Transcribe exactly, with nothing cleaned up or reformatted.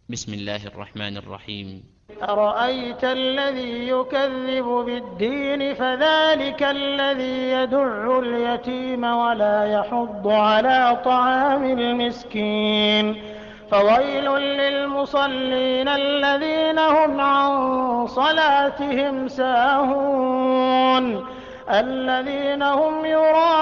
بسم الله الرحمن الرحيم. أرأيت الذي يكذب بالدين فذلك الذي يدع اليتيم ولا يحض على طعام المسكين فويل للمصلين الذين هم عن صلاتهم ساهون الذين هم يراءون